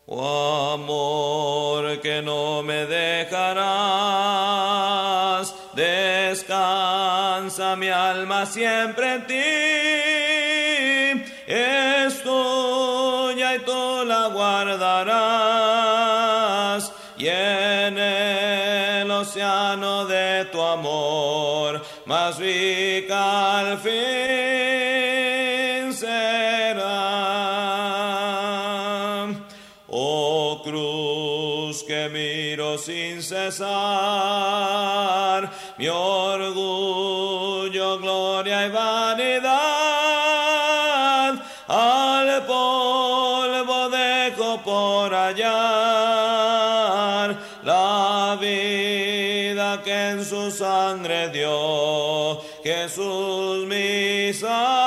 Oh amor que no me dejarás, descansa mi alma siempre en ti. Es tuya y tú la guardarás, y en el océano de tu amor más rica al fin será. Oh cruz que miro sin cesar, mi orgullo, gloria y vanidad, al polvo dejo por hallar la vida que en su sangre dio Jesús mi Salvador.